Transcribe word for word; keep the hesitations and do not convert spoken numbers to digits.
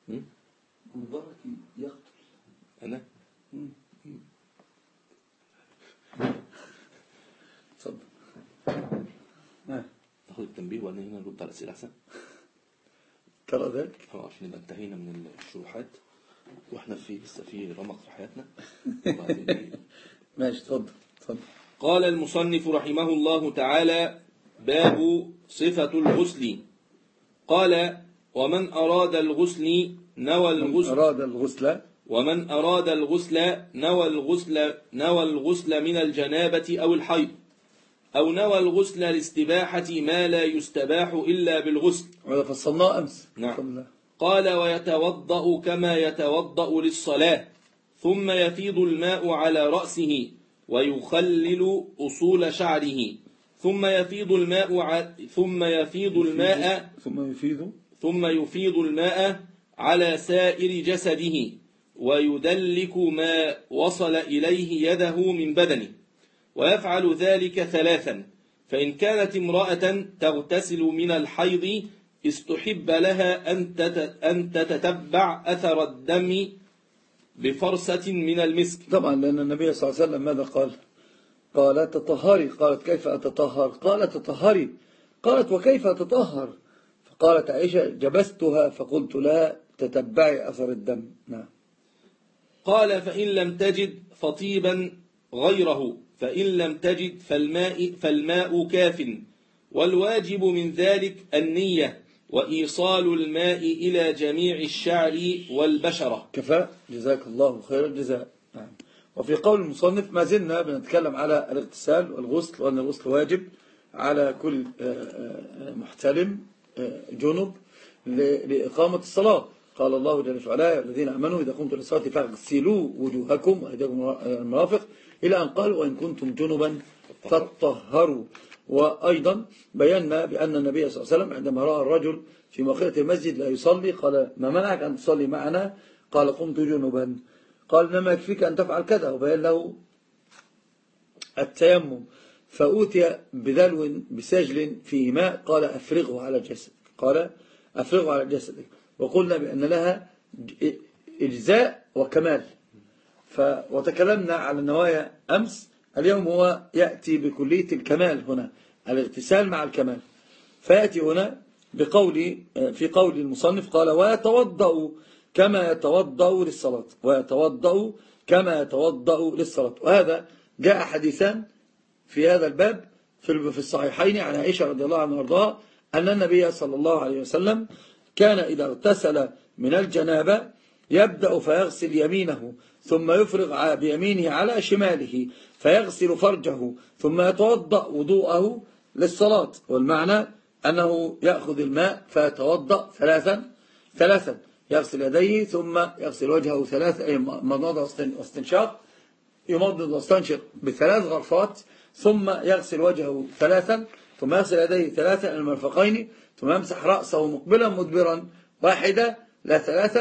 مبارك يقتل. أنا تصدق ناخد التنبيه وأنا هنا نرد على الأسئلة أحسن. ترى ذلك اه عشان نبقى انتهينا من الشروحات واحنا في لسه في رمق في حياتنا. ماشي اتفضل اتفضل. قال المصنف رحمه الله تعالى: باب صفة الغسل. قال: ومن أراد الغسل نوى الغسل أراد الغسل ومن أراد الغسل نوى الغسل نوى الغسل من الجنابة أو الحيض، أو نوى الغسل لاستباحة ما لا يستباح إلا بالغسل. وهذا فصلناه أمس. نعم. قال: ويتوضأ كما يتوضأ للصلاة، ثم يفيض الماء على رأسه ويخلل أصول شعره، ثم يفيض الماء ع... ثم يفيض الماء ثم يفيض ثم يفيض الماء على سائر جسده، ويدلك ما وصل إليه يده من بدنه، ويفعل ذلك ثلاثا. فإن كانت امرأة تغتسل من الحيض استحب لها أن تتتبع أثر الدم بفرصة من المسك. طبعا لأن النبي صلى الله عليه وسلم ماذا قال؟ قال تطهري. قالت كيف أتطهر؟ قال تطهري. قالت وكيف أتطهر؟ فقالت عائشة جبستها فقلت لها تتبعي أثر الدم. نعم. قال: فإن لم تجد فطيبا غيره، فإن لم تجد فالماء, فالماء كاف. والواجب من ذلك النية وإيصال الماء إلى جميع الشعر والبشرة. كفى. جزاك الله خير الجزاء. نعم. وفي قول المصنف ما زلنا بنتكلم على الاغتسال والغسل، وأن الغسل واجب على كل محتلم جنب لإقامة الصلاة. قال الله جل وعلا: الذين آمنوا إذا قمتم للصلاة فاغسلوا وجوهكم وأيديكم المرافق، إلى أن قال: وإن كنتم جنبا فاطهروا. وأيضا بينا بأن النبي صلى الله عليه وسلم عندما رأى الرجل في مؤخرة المسجد لا يصلي قال: ما منعك أن تصلي معنا؟ قال: قمت جنبا. قال: إنما يكفيك أن تفعل كذا، وبين له التيمم. فأوتي بدلو بسجل فيه ماء قال: أفرغه على جسدك. قال: أفرغه على جسدك. وقلنا بأن لها إجزاء وكمال. ف... وتكلمنا على النوايا أمس. اليوم هو يأتي بكلية الكمال هنا، الاغتسال مع الكمال. فيأتي هنا بقول في قول المصنف قال: ويتوضأ كما يتوضأ للصلاة. ويتوضأ كما يتوضأ للصلاة. وهذا جاء حديثان في هذا الباب في الصحيحين عن عائشة رضي الله عنها وارضاها أن النبي صلى الله عليه وسلم كان إذا اغتسل من الجنابة يبدأ فيغسل يمينه ثم يفرغ بيمينه على شماله فيغسل فرجه ثم يتوضأ وضوءه للصلاة. والمعنى أنه يأخذ الماء فيتوضأ ثلاثا ثلاثا يغسل يديه ثم يغسل وجهه ثلاثا، أي مضمضة واستنشاق، يمضض واستنشق بثلاث غرفات، ثم يغسل وجهه ثلاثا، ثم يغسل يديه ثلاثا إلى المرفقين، ثم يمسح رأسه مقبلا مدبرا واحدة لا ثلاثة.